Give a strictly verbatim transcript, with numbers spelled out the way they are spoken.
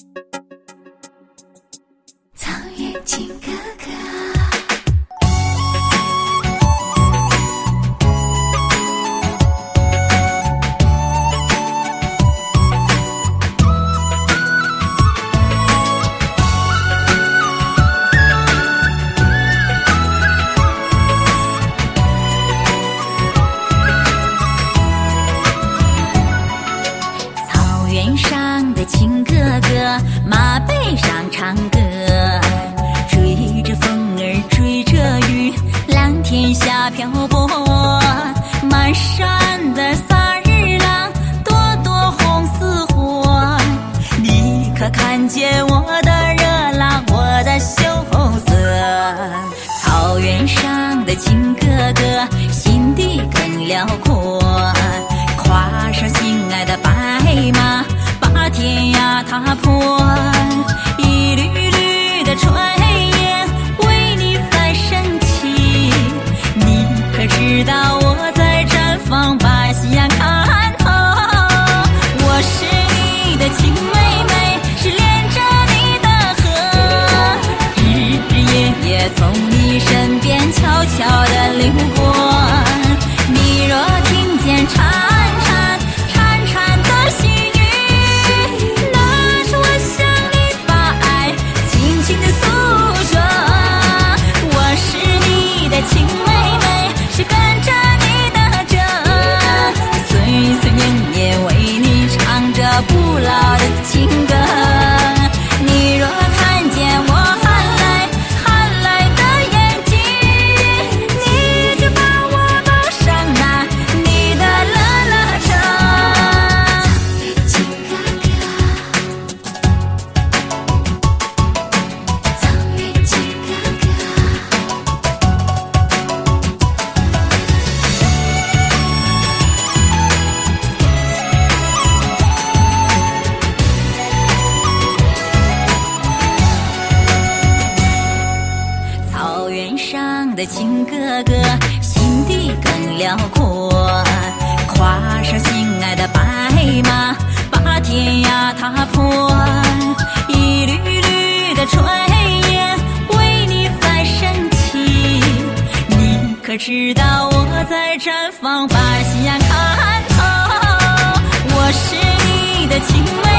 草原情哥哥， 草原上的情哥哥，马背上唱歌，追着风儿追着雨，蓝天下漂泊。满山的萨日朗，朵朵红似火。你可看见我的热浪，我的羞涩？草原上的情哥哥，心地更辽阔，跨上心爱的白马，把天涯踏破。一缕缕的炊烟为你在升起，你可知道我在绽放，把夕阳看透。我是你的亲妹妹，是连着你的河，日日夜夜从你身边悄悄地流过。你若听见潺潺潺潺的细雨，那是我向你把爱轻轻地诉说。我是你的亲妹妹，是跟着你的辙，岁岁年年为你唱着不老的情歌。你若看见我含泪含泪的眼睛，你就把我抱上那你的乐乐车。 草原情哥哥，草原情哥哥。 草原上的情哥哥，心地更辽阔，跨上心爱的白马，把天涯踏破。一缕缕的炊烟为你在升起，你可知道我在绽放，把夕阳看透。我是你的亲妹